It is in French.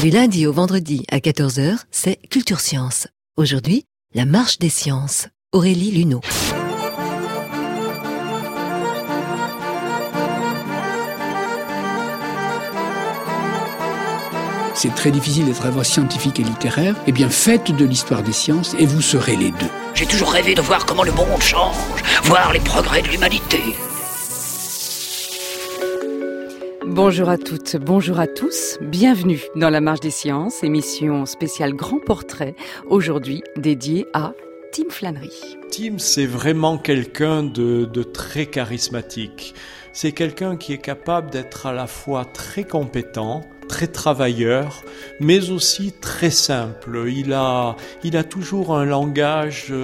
Du lundi au vendredi à 14 h, c'est Culture Science. Aujourd'hui, la marche des sciences. Aurélie Luneau. C'est très difficile d'être à la fois scientifique et littéraire. Eh bien, faites de l'histoire des sciences et vous serez les deux. J'ai toujours rêvé de voir comment le monde change, voir les progrès de l'humanité. Bonjour à toutes, bonjour à tous, bienvenue dans la Marche des Sciences, émission spéciale Grand Portrait, aujourd'hui dédiée à Tim Flannery. Tim, c'est vraiment quelqu'un de très charismatique. C'est quelqu'un qui est capable d'être à la fois très compétent, très travailleur, mais aussi très simple. Il a toujours un langage